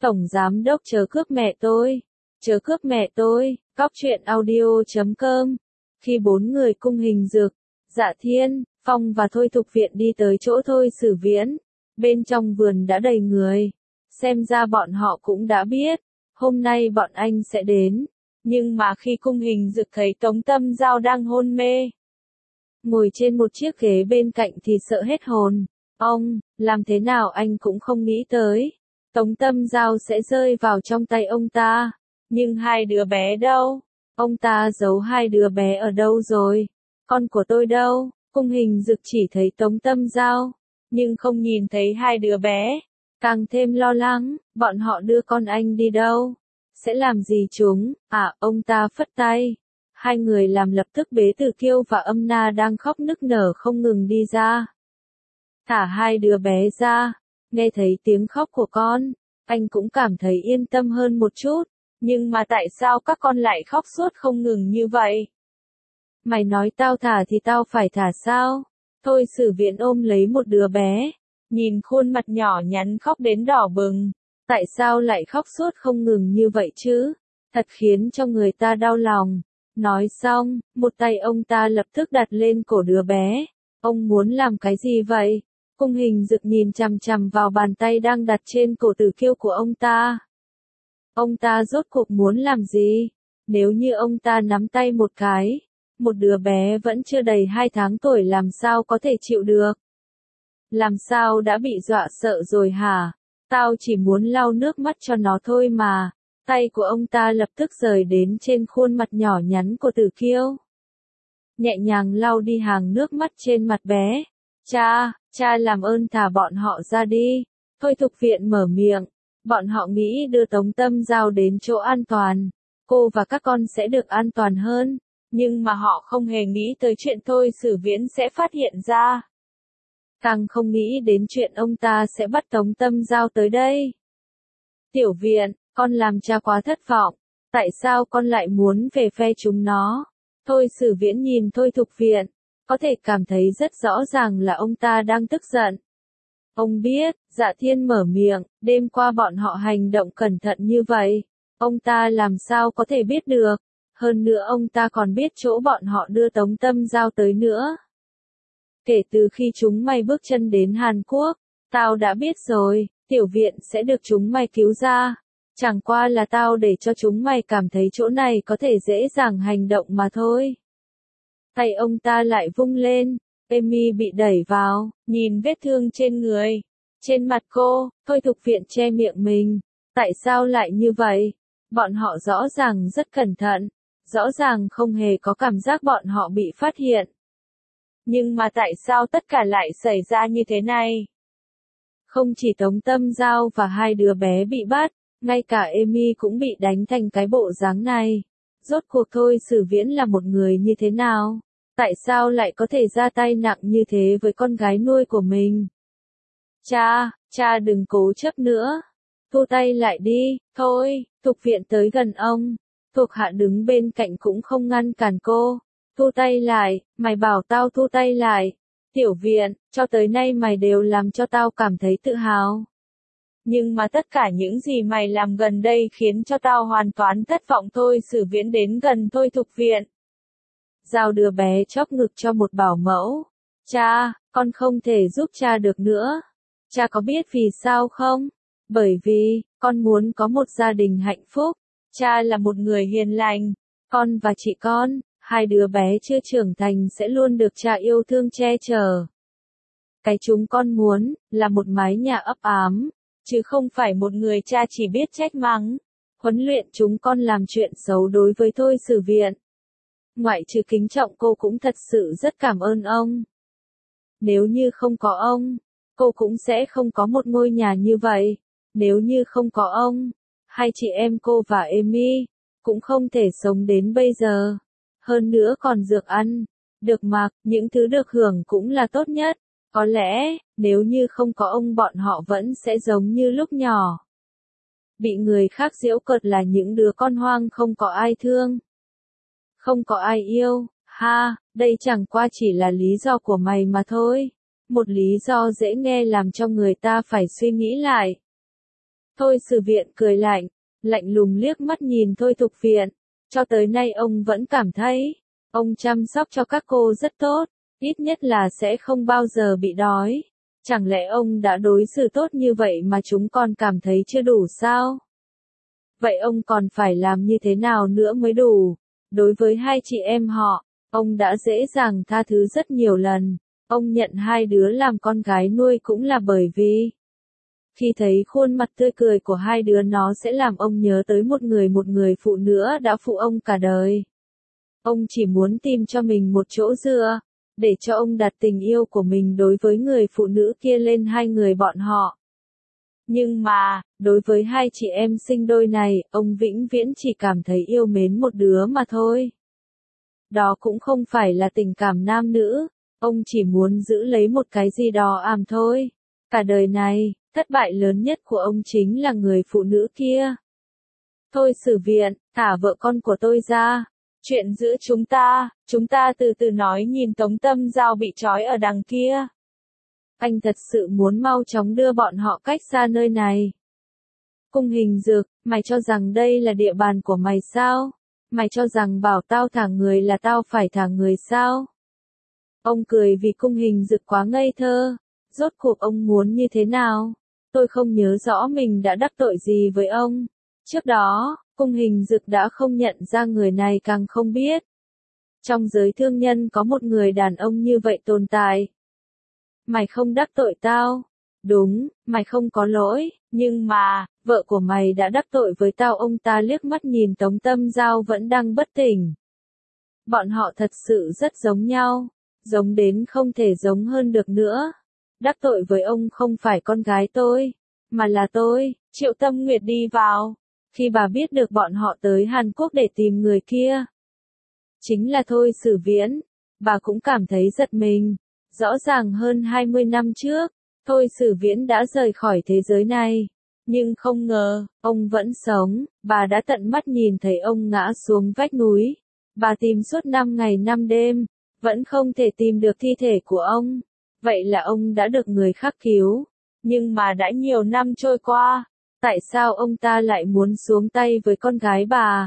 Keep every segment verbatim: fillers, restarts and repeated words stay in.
Tổng giám đốc chớ cướp mẹ tôi, chớ cướp mẹ tôi, cóc truyện audio chấm com. Khi bốn người cung hình dực, Dạ Thiên, Phong và Thôi Thục Viện đi tới chỗ Thôi Sử Viễn, bên trong vườn đã đầy người. Xem ra bọn họ cũng đã biết, hôm nay bọn anh sẽ đến. Nhưng mà khi cung hình dực thấy Tống Tâm Giao đang hôn mê, ngồi trên một chiếc ghế bên cạnh thì sợ hết hồn. Ông, làm thế nào anh cũng không nghĩ tới, Tống Tâm Giao sẽ rơi vào trong tay ông ta. Nhưng hai đứa bé đâu? Ông ta giấu hai đứa bé ở đâu rồi? Con của tôi đâu? Cung hình dực chỉ thấy Tống Tâm Giao, nhưng không nhìn thấy hai đứa bé. Càng thêm lo lắng, bọn họ đưa con anh đi đâu? Sẽ làm gì chúng? À, ông ta phất tay. Hai người làm lập tức bế Tử Kiêu và Âm Na đang khóc nức nở không ngừng đi ra. Thả hai đứa bé ra. Nghe thấy tiếng khóc của con, anh cũng cảm thấy yên tâm hơn một chút. Nhưng mà tại sao các con lại khóc suốt không ngừng như vậy? Mày nói tao thả thì tao phải thả sao? Thôi Sử Viễn ôm lấy một đứa bé, nhìn khuôn mặt nhỏ nhắn khóc đến đỏ bừng. Tại sao lại khóc suốt không ngừng như vậy chứ? Thật khiến cho người ta đau lòng. Nói xong, một tay ông ta lập tức đặt lên cổ đứa bé. Ông muốn làm cái gì vậy? Cung hình dực nhìn chằm chằm vào bàn tay đang đặt trên cổ Tử Kiêu của ông ta. Ông ta rốt cuộc muốn làm gì? Nếu như ông ta nắm tay một cái, một đứa bé vẫn chưa đầy hai tháng tuổi làm sao có thể chịu được? Làm sao đã bị dọa sợ rồi hả? Tao chỉ muốn lau nước mắt cho nó thôi mà. Tay của ông ta lập tức rời đến trên khuôn mặt nhỏ nhắn của Tử Kiêu. Nhẹ nhàng lau đi hàng nước mắt trên mặt bé. Cha, cha làm ơn thả bọn họ ra đi. Thôi Thục Viện mở miệng. Bọn họ nghĩ đưa Tống Tâm Giao đến chỗ an toàn. Cô và các con sẽ được an toàn hơn. Nhưng mà họ không hề nghĩ tới chuyện Thôi Sử Viễn sẽ phát hiện ra. Càng không nghĩ đến chuyện ông ta sẽ bắt Tống Tâm Giao tới đây. Tiểu Viện, con làm cha quá thất vọng. Tại sao con lại muốn về phe chúng nó? Thôi Sử Viễn nhìn Thôi Thục Viện, có thể cảm thấy rất rõ ràng là ông ta đang tức giận. Ông biết, Dạ Thiên mở miệng, đêm qua bọn họ hành động cẩn thận như vậy. Ông ta làm sao có thể biết được? Hơn nữa ông ta còn biết chỗ bọn họ đưa Tống Tâm Giao tới nữa. Kể từ khi chúng mày bước chân đến Hàn Quốc, tao đã biết rồi, Tiểu Viện sẽ được chúng mày cứu ra. Chẳng qua là tao để cho chúng mày cảm thấy chỗ này có thể dễ dàng hành động mà thôi. Tay ông ta lại vung lên, Amy bị đẩy vào, nhìn vết thương trên người, trên mặt cô. Thôi Thục Viện che miệng mình. Tại sao lại như vậy? Bọn họ rõ ràng rất cẩn thận, rõ ràng không hề có cảm giác bọn họ bị phát hiện. Nhưng mà tại sao tất cả lại xảy ra như thế này? Không chỉ Tống Tâm Giao và hai đứa bé bị bắt, ngay cả Amy cũng bị đánh thành cái bộ dáng này. Rốt cuộc Thôi Sử Viễn là một người như thế nào? Tại sao lại có thể ra tay nặng như thế với con gái nuôi của mình? Cha, cha đừng cố chấp nữa. Thu tay lại đi, thôi. Thục Viện tới gần ông. Thuộc hạ đứng bên cạnh cũng không ngăn cản cô. Thu tay lại, mày bảo tao thu tay lại. Tiểu Viện, cho tới nay mày đều làm cho tao cảm thấy tự hào. Nhưng mà tất cả những gì mày làm gần đây khiến cho tao hoàn toàn thất vọng. Thôi Sử Viễn đến gần Thôi Thục Viện. Giao đứa bé chóp ngực cho một bảo mẫu. Cha, con không thể giúp cha được nữa. Cha có biết vì sao không? Bởi vì, con muốn có một gia đình hạnh phúc. Cha là một người hiền lành. Con và chị con, hai đứa bé chưa trưởng thành sẽ luôn được cha yêu thương che chở. Cái chúng con muốn, là một mái nhà ấp ám, chứ không phải một người cha chỉ biết trách mắng, huấn luyện chúng con làm chuyện xấu đối với Thôi Sử Viện. Ngoại trừ kính trọng cô cũng thật sự rất cảm ơn ông. Nếu như không có ông, cô cũng sẽ không có một ngôi nhà như vậy. Nếu như không có ông, hai chị em cô và Amy cũng không thể sống đến bây giờ. Hơn nữa còn được ăn, được mặc, những thứ được hưởng cũng là tốt nhất. Có lẽ, nếu như không có ông bọn họ vẫn sẽ giống như lúc nhỏ. Bị người khác giễu cợt là những đứa con hoang không có ai thương. Không có ai yêu, ha, đây chẳng qua chỉ là lý do của mày mà thôi. Một lý do dễ nghe làm cho người ta phải suy nghĩ lại. Thôi Sử Viện cười lạnh, lạnh lùng liếc mắt nhìn Thôi Thục Viện. Cho tới nay ông vẫn cảm thấy, ông chăm sóc cho các cô rất tốt, ít nhất là sẽ không bao giờ bị đói. Chẳng lẽ ông đã đối xử tốt như vậy mà chúng còn cảm thấy chưa đủ sao? Vậy ông còn phải làm như thế nào nữa mới đủ? Đối với hai chị em họ, ông đã dễ dàng tha thứ rất nhiều lần. Ông nhận hai đứa làm con gái nuôi cũng là bởi vì khi thấy khuôn mặt tươi cười của hai đứa nó sẽ làm ông nhớ tới một người một người phụ nữa đã phụ ông cả đời. Ông chỉ muốn tìm cho mình một chỗ dựa, để cho ông đặt tình yêu của mình đối với người phụ nữ kia lên hai người bọn họ. Nhưng mà, đối với hai chị em sinh đôi này, ông vĩnh viễn chỉ cảm thấy yêu mến một đứa mà thôi. Đó cũng không phải là tình cảm nam nữ, ông chỉ muốn giữ lấy một cái gì đó ảm thôi. Cả đời này, thất bại lớn nhất của ông chính là người phụ nữ kia. Thôi Sử Viện, thả vợ con của tôi ra. Chuyện giữa chúng ta, chúng ta từ từ nói. Nhìn Tống Tâm Giao bị trói ở đằng kia. Anh thật sự muốn mau chóng đưa bọn họ cách xa nơi này. Cung Hình Dực, mày cho rằng đây là địa bàn của mày sao? Mày cho rằng bảo tao thả người là tao phải thả người sao? Ông cười vì Cung Hình Dực quá ngây thơ. Rốt cuộc ông muốn như thế nào? Tôi không nhớ rõ mình đã đắc tội gì với ông. Trước đó, Cung Hình Dực đã không nhận ra người này càng không biết. Trong giới thương nhân có một người đàn ông như vậy tồn tại. Mày không đắc tội tao. Đúng, mày không có lỗi, nhưng mà, vợ của mày đã đắc tội với tao. Ông ta liếc mắt nhìn Tống Tâm Giao vẫn đang bất tỉnh. Bọn họ thật sự rất giống nhau, giống đến không thể giống hơn được nữa. Đắc tội với ông không phải con gái tôi, mà là tôi. Triệu Tâm Nguyệt đi vào. Khi bà biết được bọn họ tới Hàn Quốc để tìm người kia, chính là Thôi Sử Viễn, bà cũng cảm thấy giật mình. Rõ ràng hơn hai mươi năm trước, Thôi Sử Viễn đã rời khỏi thế giới này. Nhưng không ngờ, ông vẫn sống. Bà đã tận mắt nhìn thấy ông ngã xuống vách núi. Bà tìm suốt năm ngày năm đêm, vẫn không thể tìm được thi thể của ông. Vậy là ông đã được người khác cứu. Nhưng mà đã nhiều năm trôi qua, tại sao ông ta lại muốn xuống tay với con gái bà?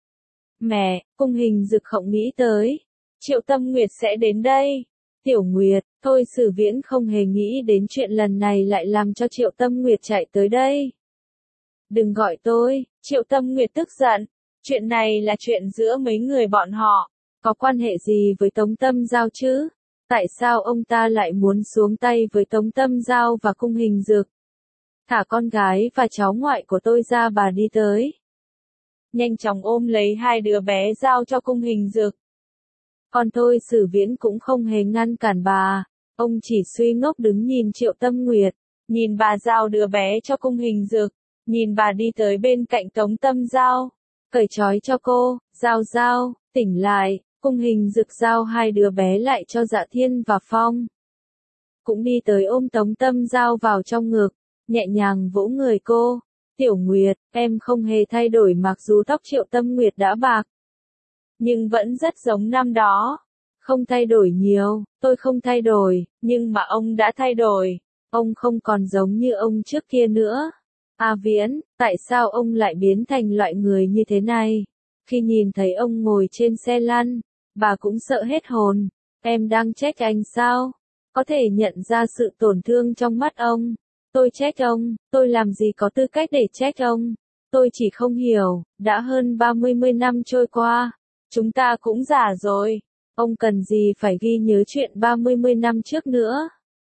Mẹ, Cung Hình Dực không nghĩ tới. Triệu Tâm Nguyệt sẽ đến đây. Tiểu Nguyệt, Thôi Sử Viễn không hề nghĩ đến chuyện lần này lại làm cho Triệu Tâm Nguyệt chạy tới đây. Đừng gọi tôi, Triệu Tâm Nguyệt tức giận. Chuyện này là chuyện giữa mấy người bọn họ. Có quan hệ gì với Tống Tâm Giao chứ? Tại sao ông ta lại muốn xuống tay với Tống Tâm Giao và Cung Hình Dực? Thả con gái và cháu ngoại của tôi ra. Bà đi tới. Nhanh chóng ôm lấy hai đứa bé giao cho Cung Hình Dực. Còn Thôi Sử Viễn cũng không hề ngăn cản bà. Ông chỉ suy ngốc đứng nhìn Triệu Tâm Nguyệt. Nhìn bà giao đứa bé cho Cung Hình Dực. Nhìn bà đi tới bên cạnh Tống Tâm Giao. Cởi trói cho cô. Giao Giao, tỉnh lại. Cung Hình Dực giao hai đứa bé lại cho Dạ Thiên và Phong. Cũng đi tới ôm Tống Tâm Giao vào trong ngực. Nhẹ nhàng vỗ người cô. Tiểu Nguyệt, em không hề thay đổi mặc dù tóc Triệu Tâm Nguyệt đã bạc. Nhưng vẫn rất giống năm đó. Không thay đổi nhiều, tôi không thay đổi, nhưng mà ông đã thay đổi. Ông không còn giống như ông trước kia nữa. A Viễn, tại sao ông lại biến thành loại người như thế này? Khi nhìn thấy ông ngồi trên xe lăn, bà cũng sợ hết hồn. Em đang trách anh sao? Có thể nhận ra sự tổn thương trong mắt ông. Tôi trách ông, tôi làm gì có tư cách để trách ông. Tôi chỉ không hiểu, đã hơn ba mươi mươi năm trôi qua. Chúng ta cũng già rồi. Ông cần gì phải ghi nhớ chuyện ba mươi mươi năm trước nữa.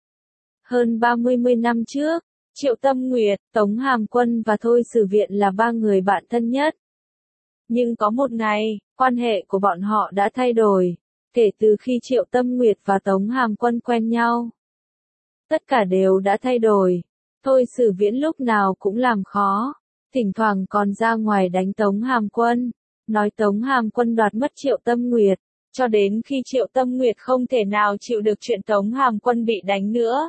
Hơn ba mươi mươi năm trước, Triệu Tâm Nguyệt, Tống Hàm Quân và Thôi Sử Viện là ba người bạn thân nhất. Nhưng có một ngày, quan hệ của bọn họ đã thay đổi. Kể từ khi Triệu Tâm Nguyệt và Tống Hàm Quân quen nhau, tất cả đều đã thay đổi. Thôi Sử Viễn lúc nào cũng làm khó. Thỉnh thoảng còn ra ngoài đánh Tống Hàm Quân. Nói Tống Hàm Quân đoạt mất Triệu Tâm Nguyệt. Cho đến khi Triệu Tâm Nguyệt không thể nào chịu được chuyện Tống Hàm Quân bị đánh nữa.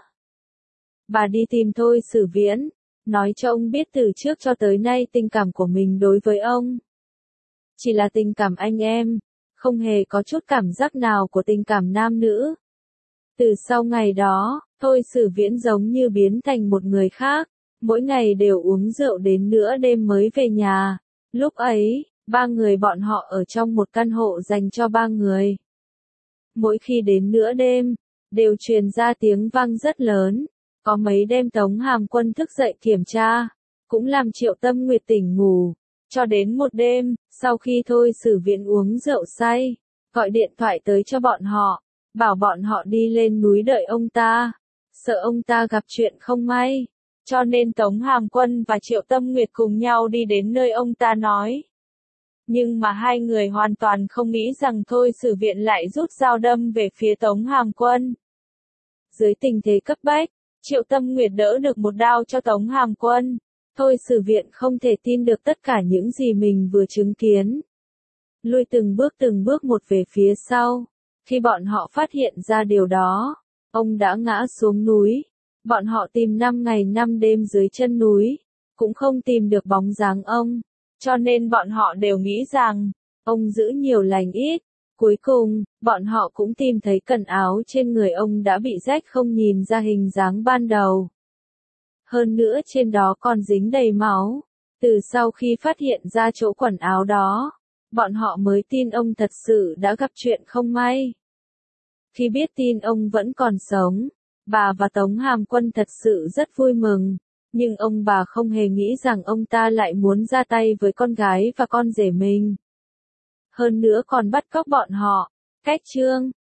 Bà đi tìm Thôi Sử Viễn. Nói cho ông biết từ trước cho tới nay tình cảm của mình đối với ông chỉ là tình cảm anh em. Không hề có chút cảm giác nào của tình cảm nam nữ. Từ sau ngày đó, Thôi Sử Viễn giống như biến thành một người khác. mỗi ngày đều uống rượu đến nửa đêm mới về nhà. Lúc ấy, ba người bọn họ ở trong một căn hộ dành cho ba người. Mỗi khi đến nửa đêm, đều truyền ra tiếng vang rất lớn, có mấy đêm Tống Hàm Quân thức dậy kiểm tra, cũng làm Triệu Tâm Nguyệt tỉnh ngủ, cho đến một đêm, sau khi Thôi Sử Viễn uống rượu say, gọi điện thoại tới cho bọn họ, bảo bọn họ đi lên núi đợi ông ta, sợ ông ta gặp chuyện không may, cho nên Tống Hàm Quân và Triệu Tâm Nguyệt cùng nhau đi đến nơi ông ta nói. Nhưng mà hai người hoàn toàn không nghĩ rằng Thôi Sử Viễn lại rút dao đâm về phía Tống Hàm Quân. Dưới tình thế cấp bách, Triệu Tâm Nguyệt đỡ được một đao cho Tống Hàm Quân. Thôi Sử Viễn không thể tin được tất cả những gì mình vừa chứng kiến. Lui từng bước từng bước một về phía sau. Khi bọn họ phát hiện ra điều đó, ông đã ngã xuống núi. Bọn họ tìm năm ngày năm đêm dưới chân núi, cũng không tìm được bóng dáng ông. Cho nên bọn họ đều nghĩ rằng, ông giữ nhiều lành ít. Cuối cùng, bọn họ cũng tìm thấy cẩn áo trên người ông đã bị rách không nhìn ra hình dáng ban đầu. Hơn nữa trên đó còn dính đầy máu. Từ sau khi phát hiện ra chỗ quần áo đó, bọn họ mới tin ông thật sự đã gặp chuyện không may. Khi biết tin ông vẫn còn sống, bà và Tống Hàm Quân thật sự rất vui mừng. Nhưng ông bà không hề nghĩ rằng ông ta lại muốn ra tay với con gái và con rể mình. Hơn nữa còn bắt cóc bọn họ. Cách chương